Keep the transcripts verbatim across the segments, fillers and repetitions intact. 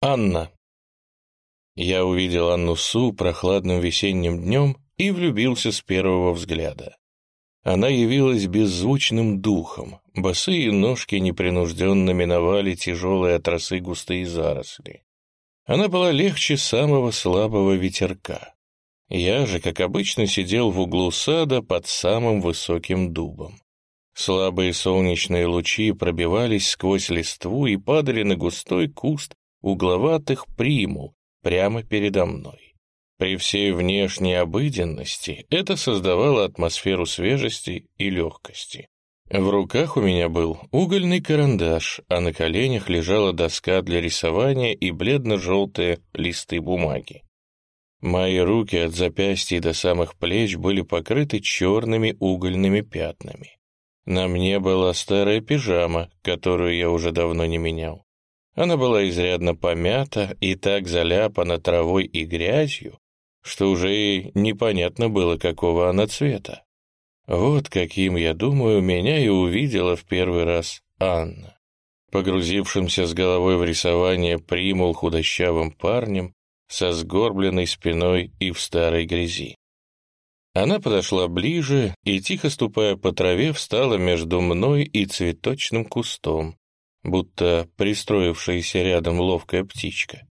Анна. Я увидел Анну Су прохладным весенним днем и влюбился с первого взгляда. Она явилась беззвучным духом, босые ножки непринужденно миновали тяжелые от росы густые заросли. Она была легче самого слабого ветерка. Я же, как обычно, сидел в углу сада под самым высоким дубом. Слабые солнечные лучи пробивались сквозь листву и падали на густой куст угловатых примул прямо передо мной. При всей внешней обыденности это создавало атмосферу свежести и легкости. В руках у меня был угольный карандаш, а на коленях лежала доска для рисования и бледно-желтые листы бумаги. Мои руки от запястья до самых плеч были покрыты черными угольными пятнами. На мне была старая пижама, которую я уже давно не менял. Она была изрядно помята и так заляпана травой и грязью, что уже и непонятно было, какого она цвета. Вот каким, я думаю, меня и увидела в первый раз Анна. Погрузившимся с головой в рисование примул худощавым парнем со сгорбленной спиной и в старой грязи. Она подошла ближе и, тихо ступая по траве, встала между мной и цветочным кустом, будто пристроившаяся рядом ловкая птичка.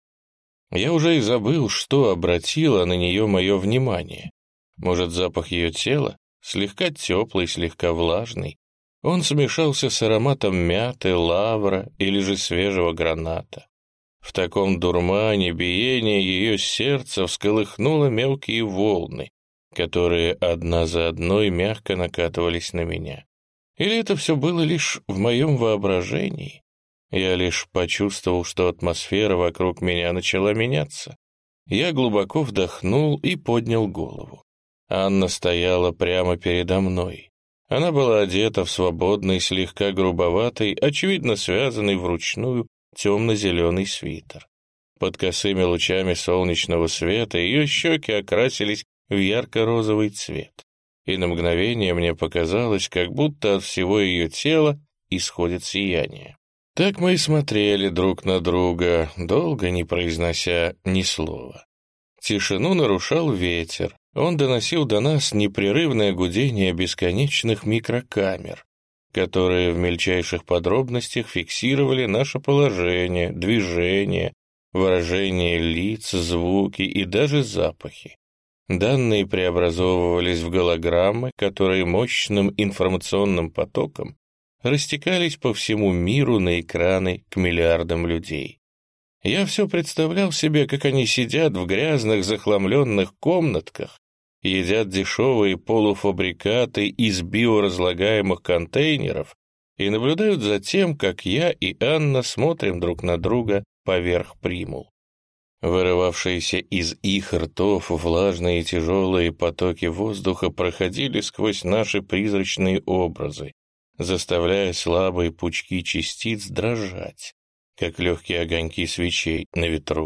Я уже и забыл, что обратило на нее мое внимание. Может, запах ее тела, слегка теплый, слегка влажный, он смешался с ароматом мяты, лавра или же свежего граната. В таком дурмане биение ее сердца всколыхнуло мелкие волны, которые одна за одной мягко накатывались на меня. Или это все было лишь в моем воображении? Я лишь почувствовал, что атмосфера вокруг меня начала меняться. Я глубоко вдохнул и поднял голову. Анна стояла прямо передо мной. Она была одета в свободный, слегка грубоватый, очевидно связанный вручную темно-зеленый свитер. Под косыми лучами солнечного света ее щеки окрасились в ярко-розовый цвет. И на мгновение мне показалось, как будто от всего ее тела исходит сияние. Так мы и смотрели друг на друга, долго не произнося ни слова. Тишину нарушал ветер. Он доносил до нас непрерывное гудение бесконечных микрокамер, которые в мельчайших подробностях фиксировали наше положение, движение, выражение лиц, звуки и даже запахи. Данные преобразовывались в голограммы, которые мощным информационным потоком растекались по всему миру на экраны к миллиардам людей. Я все представлял себе, как они сидят в грязных захламленных комнатках, едят дешевые полуфабрикаты из биоразлагаемых контейнеров и наблюдают за тем, как я и Анна смотрим друг на друга поверх примул. Вырывавшиеся из их ртов влажные и тяжелые потоки воздуха проходили сквозь наши призрачные образы, заставляя слабые пучки частиц дрожать, как легкие огоньки свечей на ветру.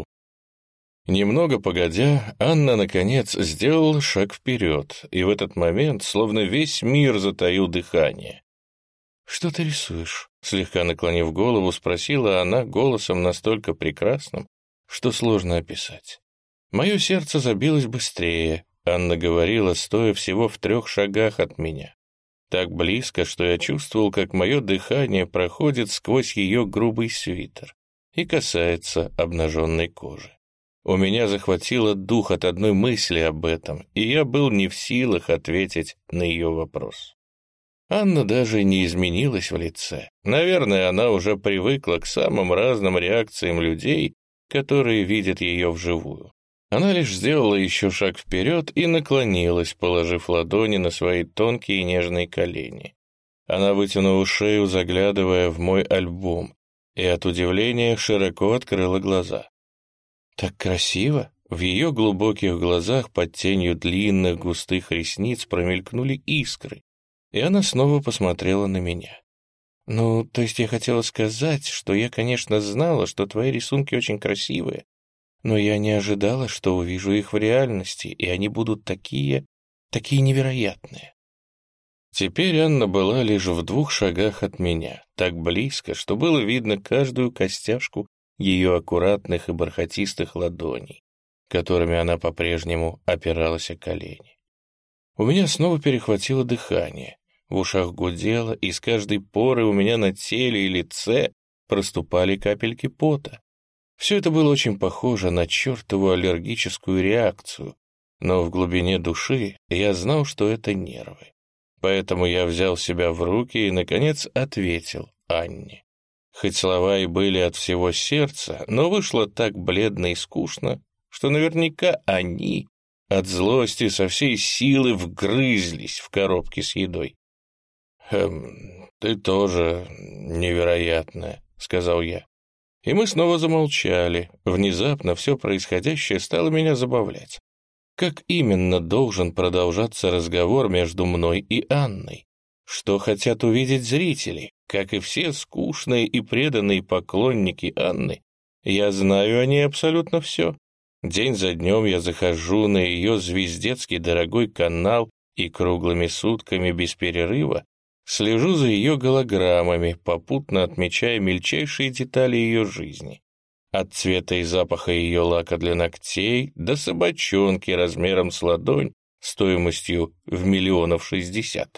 Немного погодя, Анна, наконец, сделала шаг вперед, и в этот момент словно весь мир затаил дыхание. «Что ты рисуешь?» — слегка наклонив голову, спросила она голосом настолько прекрасным, что сложно описать. Мое сердце забилось быстрее. Анна говорила, стоя всего в трех шагах от меня. Так близко, что я чувствовал, как мое дыхание проходит сквозь ее грубый свитер и касается обнаженной кожи. У меня захватило дух от одной мысли об этом, и я был не в силах ответить на ее вопрос. Анна даже не изменилась в лице. Наверное, она уже привыкла к самым разным реакциям людей, которые видят ее вживую. Она лишь сделала еще шаг вперед и наклонилась, положив ладони на свои тонкие и нежные колени. Она вытянула шею, заглядывая в мой альбом, и от удивления широко открыла глаза. «Так красиво!» В ее глубоких глазах под тенью длинных густых ресниц промелькнули искры, и она снова посмотрела на меня. «Ну, то есть я хотела сказать, что я, конечно, знала, что твои рисунки очень красивые, но я не ожидала, что увижу их в реальности, и они будут такие, такие невероятные». Теперь Анна была лишь в двух шагах от меня, так близко, что было видно каждую костяшку ее аккуратных и бархатистых ладоней, которыми она по-прежнему опиралась о колени. У меня снова перехватило дыхание, в ушах гудело, и с каждой поры у меня на теле и лице проступали капельки пота. Все это было очень похоже на чертову аллергическую реакцию, но в глубине души я знал, что это нервы. Поэтому я взял себя в руки и, наконец, ответил Анне. Хоть слова и были от всего сердца, но вышло так бледно и скучно, что наверняка они от злости со всей силы вгрызлись в коробки с едой. «Эм, ты тоже невероятная», — сказал я. И мы снова замолчали. Внезапно все происходящее стало меня забавлять. Как именно должен продолжаться разговор между мной и Анной? Что хотят увидеть зрители? Как и все скучные и преданные поклонники Анны, я знаю о ней абсолютно все. День за днем я захожу на ее звездецкий дорогой канал и круглыми сутками без перерыва слежу за ее голограммами, попутно отмечая мельчайшие детали ее жизни. От цвета и запаха ее лака для ногтей до собачонки размером с ладонь стоимостью в миллионов шестьдесят.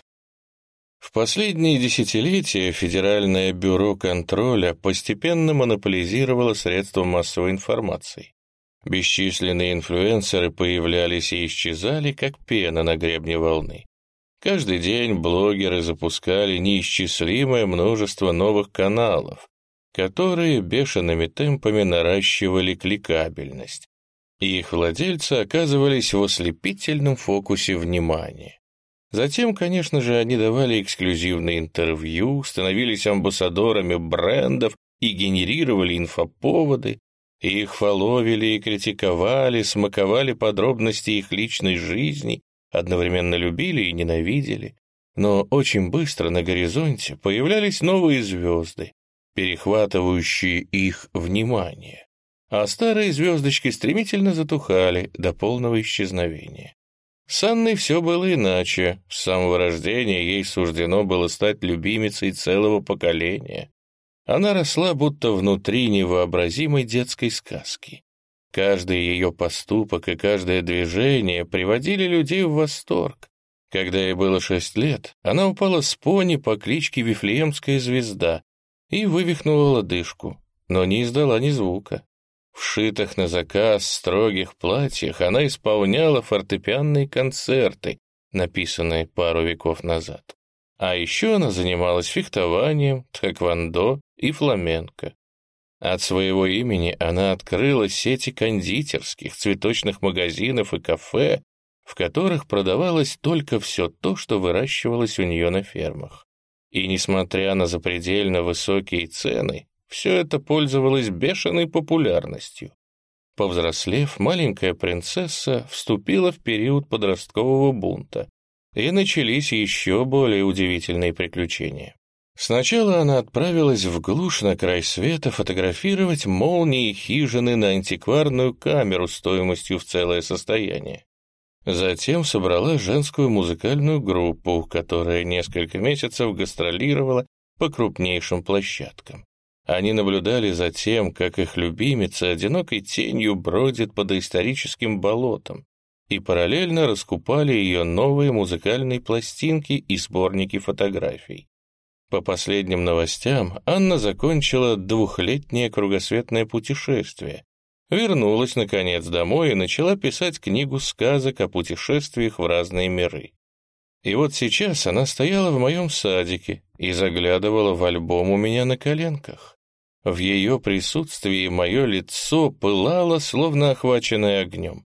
В последние десятилетия Федеральное бюро контроля постепенно монополизировало средства массовой информации. Бесчисленные инфлюенсеры появлялись и исчезали, как пена на гребне волны. Каждый день блогеры запускали неисчислимое множество новых каналов, которые бешеными темпами наращивали кликабельность, и их владельцы оказывались в ослепительном фокусе внимания. Затем, конечно же, они давали эксклюзивные интервью, становились амбассадорами брендов и генерировали инфоповоды, и их фоловили и критиковали, смаковали подробности их личной жизни, одновременно любили и ненавидели. Но очень быстро на горизонте появлялись новые звезды, перехватывающие их внимание, а старые звездочки стремительно затухали до полного исчезновения. С Анной все было иначе. С самого рождения ей суждено было стать любимицей целого поколения. Она росла будто внутри невообразимой детской сказки. Каждый ее поступок и каждое движение приводили людей в восторг. Когда ей было шесть лет, она упала с пони по кличке Вифлеемская звезда и вывихнула лодыжку, но не издала ни звука. В шитых на заказ строгих платьях она исполняла фортепианные концерты, написанные пару веков назад. А еще она занималась фехтованием, тхэквондо и фламенко. От своего имени она открыла сети кондитерских, цветочных магазинов и кафе, в которых продавалось только все то, что выращивалось у нее на фермах. И несмотря на запредельно высокие цены, все это пользовалось бешеной популярностью. Повзрослев, маленькая принцесса вступила в период подросткового бунта, и начались еще более удивительные приключения. Сначала она отправилась в глушь на край света фотографировать молнии и хижины на антикварную камеру стоимостью в целое состояние. Затем собрала женскую музыкальную группу, которая несколько месяцев гастролировала по крупнейшим площадкам. Они наблюдали за тем, как их любимица одинокой тенью бродит по доисторическим болотам, и параллельно раскупали ее новые музыкальные пластинки и сборники фотографий. По последним новостям, Анна закончила двухлетнее кругосветное путешествие, вернулась, наконец, домой и начала писать книгу сказок о путешествиях в разные миры. И вот сейчас она стояла в моем садике и заглядывала в альбом у меня на коленках. В ее присутствии мое лицо пылало, словно охваченное огнем.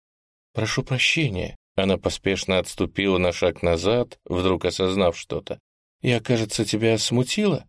«Прошу прощения», — она поспешно отступила на шаг назад, вдруг осознав что-то. «Я, кажется, тебя смутила?»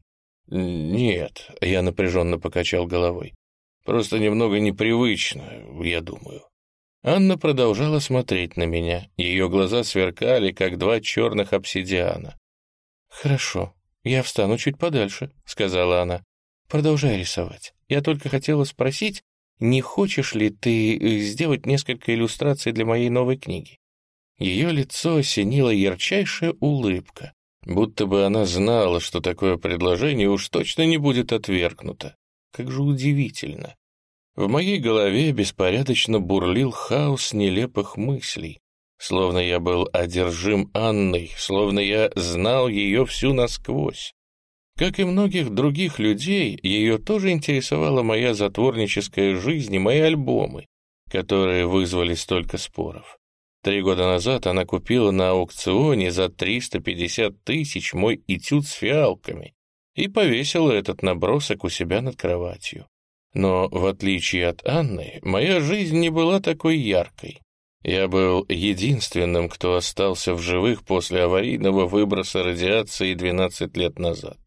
«Нет», — я напряженно покачал головой. «Просто немного непривычно, я думаю». Анна продолжала смотреть на меня. Ее глаза сверкали, как два черных обсидиана. «Хорошо, я встану чуть подальше», — сказала она. «Продолжай рисовать. Я только хотела спросить, не хочешь ли ты сделать несколько иллюстраций для моей новой книги?» Ее лицо осенила ярчайшая улыбка, будто бы она знала, что такое предложение уж точно не будет отвергнуто. Как же удивительно. В моей голове беспорядочно бурлил хаос нелепых мыслей, словно я был одержим Анной, словно я знал ее всю насквозь. Как и многих других людей, ее тоже интересовала моя затворническая жизнь и мои альбомы, которые вызвали столько споров. Три года назад она купила на аукционе за триста пятьдесят тысяч мой этюд с фиалками и повесила этот набросок у себя над кроватью. Но, в отличие от Анны, моя жизнь не была такой яркой. Я был единственным, кто остался в живых после аварийного выброса радиации двенадцать лет назад.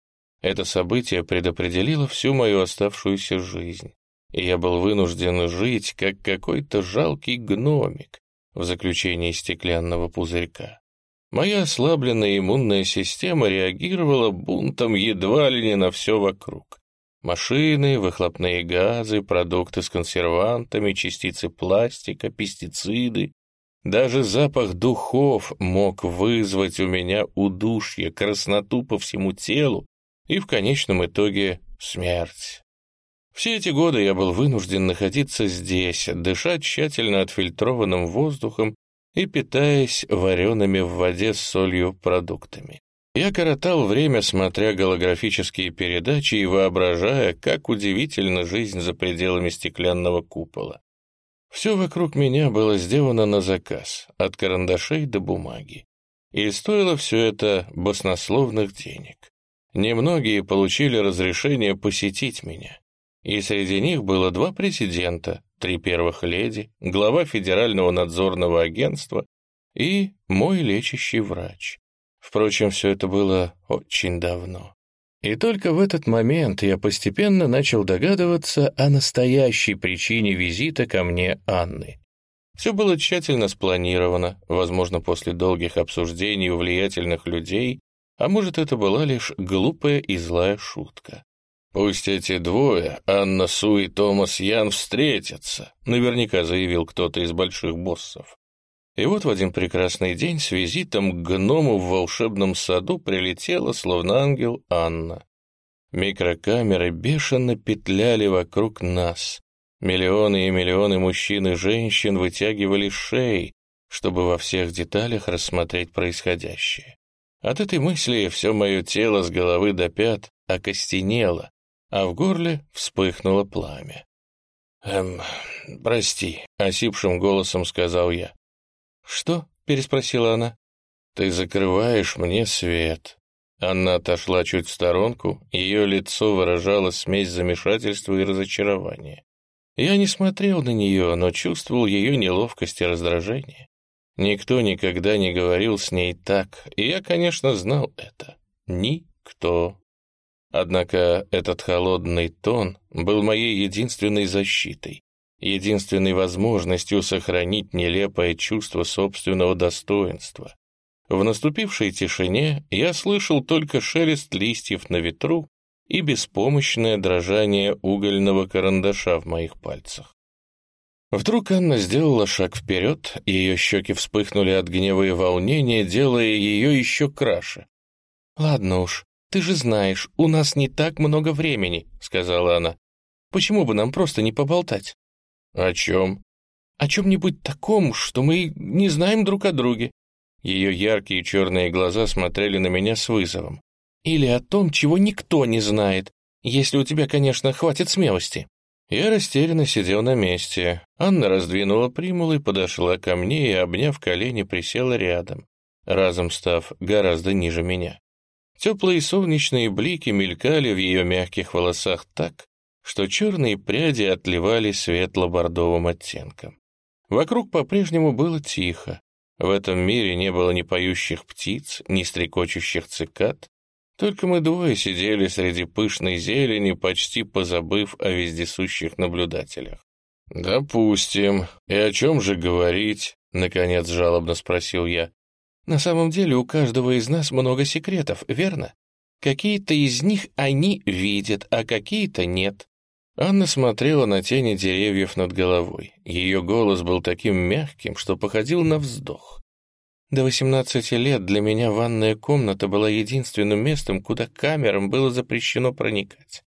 Это событие предопределило всю мою оставшуюся жизнь, и я был вынужден жить, как какой-то жалкий гномик в заключении стеклянного пузырька. Моя ослабленная иммунная система реагировала бунтом едва ли не на все вокруг. Машины, выхлопные газы, продукты с консервантами, частицы пластика, пестициды. Даже запах духов мог вызвать у меня удушье, красноту по всему телу и в конечном итоге смерть. Все эти годы я был вынужден находиться здесь, дышать тщательно отфильтрованным воздухом и питаясь вареными в воде с солью продуктами. Я коротал время, смотря голографические передачи и воображая, как удивительна жизнь за пределами стеклянного купола. Все вокруг меня было сделано на заказ, от карандашей до бумаги. И стоило все это баснословных денег. Немногие получили разрешение посетить меня. И среди них было два президента, три первых леди, глава Федерального надзорного агентства и мой лечащий врач. Впрочем, все это было очень давно. И только в этот момент я постепенно начал догадываться о настоящей причине визита ко мне Анны. Все было тщательно спланировано, возможно, после долгих обсуждений у влиятельных людей, а может, это была лишь глупая и злая шутка. «Пусть эти двое, Анна Су и Томас Ян, встретятся», наверняка заявил кто-то из больших боссов. И вот в один прекрасный день с визитом к гному в волшебном саду прилетела, словно ангел, Анна. Микрокамеры бешено петляли вокруг нас. Миллионы и миллионы мужчин и женщин вытягивали шеи, чтобы во всех деталях рассмотреть происходящее. От этой мысли все мое тело с головы до пят окостенело, а в горле вспыхнуло пламя. «Эм, прости», — осипшим голосом сказал я. «Что?» — переспросила она. «Ты закрываешь мне свет». Анна отошла чуть в сторонку, ее лицо выражало смесь замешательства и разочарования. Я не смотрел на нее, но чувствовал ее неловкость и раздражение. Никто никогда не говорил с ней так, и я, конечно, знал это. Никто. Однако этот холодный тон был моей единственной защитой, единственной возможностью сохранить нелепое чувство собственного достоинства. В наступившей тишине я слышал только шелест листьев на ветру и беспомощное дрожание угольного карандаша в моих пальцах. Вдруг Анна сделала шаг вперед, ее щеки вспыхнули от гнева и волнения, делая ее еще краше. «Ладно уж, ты же знаешь, у нас не так много времени», — сказала она. «Почему бы нам просто не поболтать?» «О чем?» «О чем-нибудь таком, что мы не знаем друг о друге». Ее яркие черные глаза смотрели на меня с вызовом. «Или о том, чего никто не знает, если у тебя, конечно, хватит смелости». Я растерянно сидел на месте. Анна раздвинула примул и подошла ко мне и, обняв колени, присела рядом, разом став гораздо ниже меня. Теплые солнечные блики мелькали в ее мягких волосах так, что черные пряди отливали светло-бордовым оттенком. Вокруг по-прежнему было тихо. В этом мире не было ни поющих птиц, ни стрекочущих цикад. Только мы двое сидели среди пышной зелени, почти позабыв о вездесущих наблюдателях. «Допустим. И о чем же говорить?» — наконец жалобно спросил я. «На самом деле у каждого из нас много секретов, верно? Какие-то из них они видят, а какие-то нет». Анна смотрела на тени деревьев над головой. Ее голос был таким мягким, что походил на вздох. До восемнадцати лет для меня ванная комната была единственным местом, куда камерам было запрещено проникать.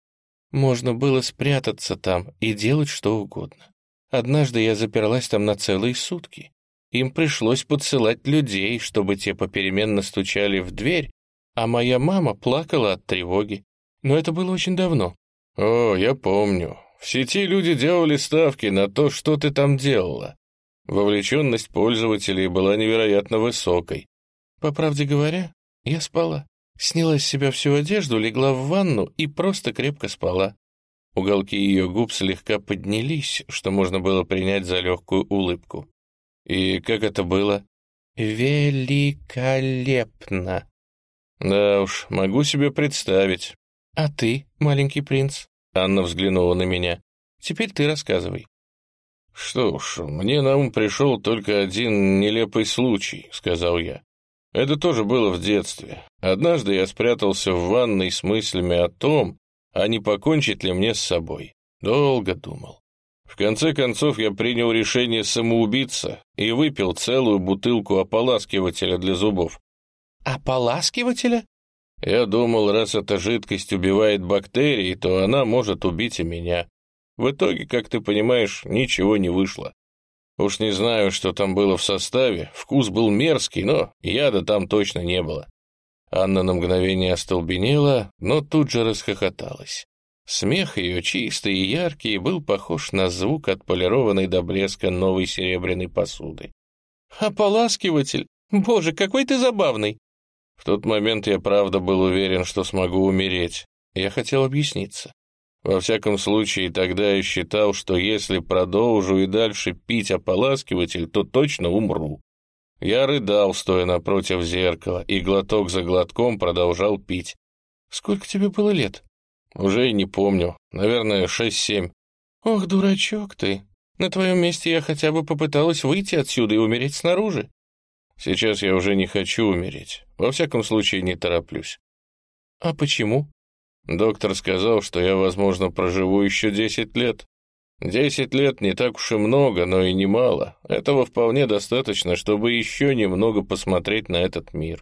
Можно было спрятаться там и делать что угодно. Однажды я заперлась там на целые сутки. Им пришлось подсылать людей, чтобы те попеременно стучали в дверь, а моя мама плакала от тревоги. Но это было очень давно. О, я помню. В сети люди делали ставки на то, что ты там делала. Вовлеченность пользователей была невероятно высокой. По правде говоря, я спала. Сняла с себя всю одежду, легла в ванну и просто крепко спала. Уголки ее губ слегка поднялись, что можно было принять за легкую улыбку. И как это было? Великолепно. Да уж, могу себе представить. А ты, маленький принц? Анна взглянула на меня. Теперь ты рассказывай. Что уж, мне на ум пришел только один нелепый случай, сказал я. Это тоже было в детстве. Однажды я спрятался в ванной с мыслями о том, а не покончить ли мне с собой. Долго думал. В конце концов я принял решение самоубиться и выпил целую бутылку ополаскивателя для зубов. Ополаскивателя? Я думал, раз эта жидкость убивает бактерии, то она может убить и меня. В итоге, как ты понимаешь, ничего не вышло. Уж не знаю, что там было в составе, вкус был мерзкий, но яда там точно не было. Анна на мгновение остолбенела, но тут же расхохоталась. Смех ее, чистый и яркий, был похож на звук отполированной до блеска новой серебряной посуды. «Ополаскиватель? Боже, какой ты забавный!» В тот момент я правда был уверен, что смогу умереть. Я хотел объясниться. Во всяком случае, тогда я считал, что если продолжу и дальше пить ополаскиватель, то точно умру. Я рыдал, стоя напротив зеркала, и глоток за глотком продолжал пить. «Сколько тебе было лет?» «Уже и не помню. Наверное, шесть-семь». «Ох, дурачок ты. На твоем месте я хотя бы попыталась выйти отсюда и умереть снаружи». «Сейчас я уже не хочу умереть. Во всяком случае, не тороплюсь». «А почему?» Доктор сказал, что я, возможно, проживу еще десять лет. Десять лет не так уж и много, но и немало. Этого вполне достаточно, чтобы еще немного посмотреть на этот мир.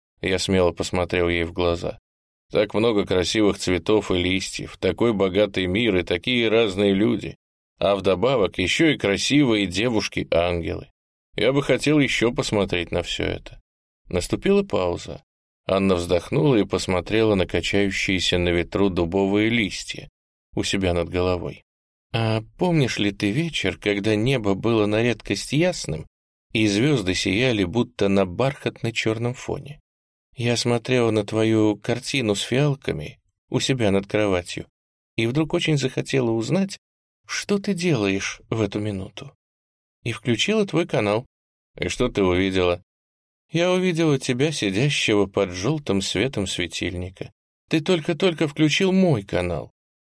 Я смело посмотрел ей в глаза. Так много красивых цветов и листьев, такой богатый мир и такие разные люди. А вдобавок еще и красивые девушки-ангелы. Я бы хотел еще посмотреть на все это. Наступила пауза. Анна вздохнула и посмотрела на качающиеся на ветру дубовые листья у себя над головой. «А помнишь ли ты вечер, когда небо было на редкость ясным, и звезды сияли будто на бархатно-черном фоне? Я смотрела на твою картину с фиалками у себя над кроватью и вдруг очень захотела узнать, что ты делаешь в эту минуту. И включила твой канал». «И что ты увидела?» «Я увидела тебя, сидящего под желтым светом светильника. Ты только-только включил мой канал».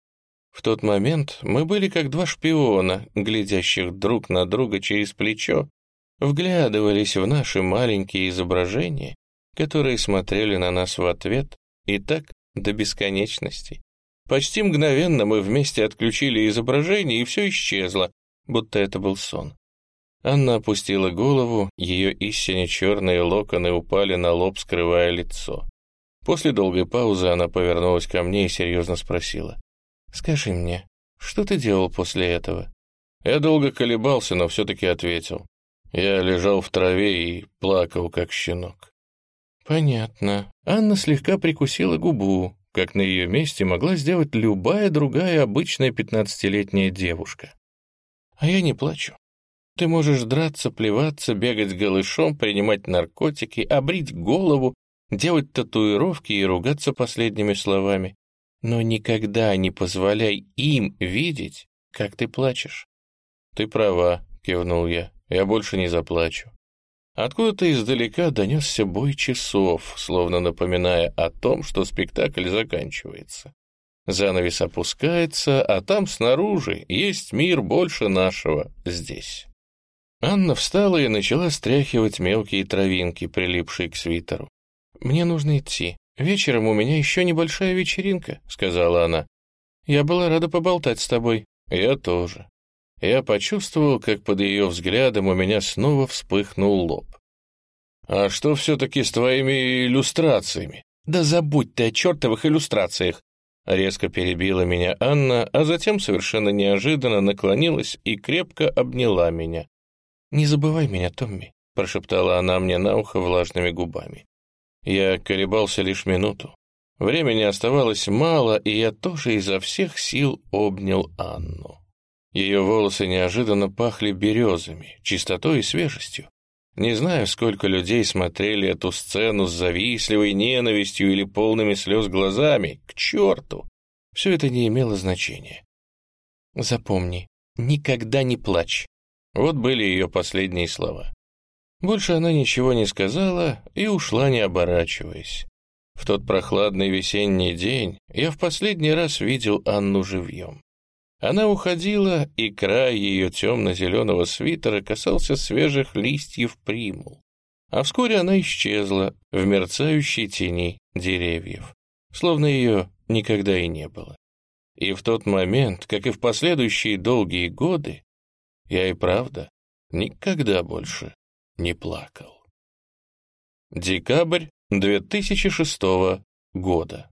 В тот момент мы были как два шпиона, глядящих друг на друга через плечо, вглядывались в наши маленькие изображения, которые смотрели на нас в ответ, и так до бесконечности. Почти мгновенно мы вместе отключили изображение, и все исчезло, будто это был сон. Анна опустила голову, ее истинно черные локоны упали на лоб, скрывая лицо. После долгой паузы она повернулась ко мне и серьезно спросила. «Скажи мне, что ты делал после этого?» Я долго колебался, но все-таки ответил. Я лежал в траве и плакал, как щенок. «Понятно». Анна слегка прикусила губу, как на ее месте могла сделать любая другая обычная пятнадцатилетняя девушка. «А я не плачу. Ты можешь драться, плеваться, бегать голышом, принимать наркотики, обрить голову, делать татуировки и ругаться последними словами. Но никогда не позволяй им видеть, как ты плачешь». «Ты права», — кивнул я, — «я больше не заплачу». Откуда-то издалека донесся бой часов, словно напоминая о том, что спектакль заканчивается. Занавес опускается, а там снаружи есть мир больше нашего здесь. Анна встала и начала стряхивать мелкие травинки, прилипшие к свитеру. «Мне нужно идти. Вечером у меня еще небольшая вечеринка», — сказала она. «Я была рада поболтать с тобой». «Я тоже». Я почувствовал, как под ее взглядом у меня снова вспыхнул лоб. «А что все-таки с твоими иллюстрациями?» «Да забудь ты о чертовых иллюстрациях. Резко перебила меня Анна, а затем совершенно неожиданно наклонилась и крепко обняла меня. «Не забывай меня, Томми», — прошептала она мне на ухо влажными губами. Я колебался лишь минуту. Времени оставалось мало, и я тоже изо всех сил обнял Анну. Ее волосы неожиданно пахли березами, чистотой и свежестью. Не знаю, сколько людей смотрели эту сцену с завистливой ненавистью или полными слез глазами. К черту! Все это не имело значения. «Запомни, никогда не плачь». Вот были ее последние слова. Больше она ничего не сказала и ушла, не оборачиваясь. В тот прохладный весенний день я в последний раз видел Анну живьем. Она уходила, и край ее темно-зеленого свитера касался свежих листьев примул. А вскоре она исчезла в мерцающей тени деревьев, словно ее никогда и не было. И в тот момент, как и в последующие долгие годы, я и правда никогда больше не плакал. Декабрь две тысячи шестого года.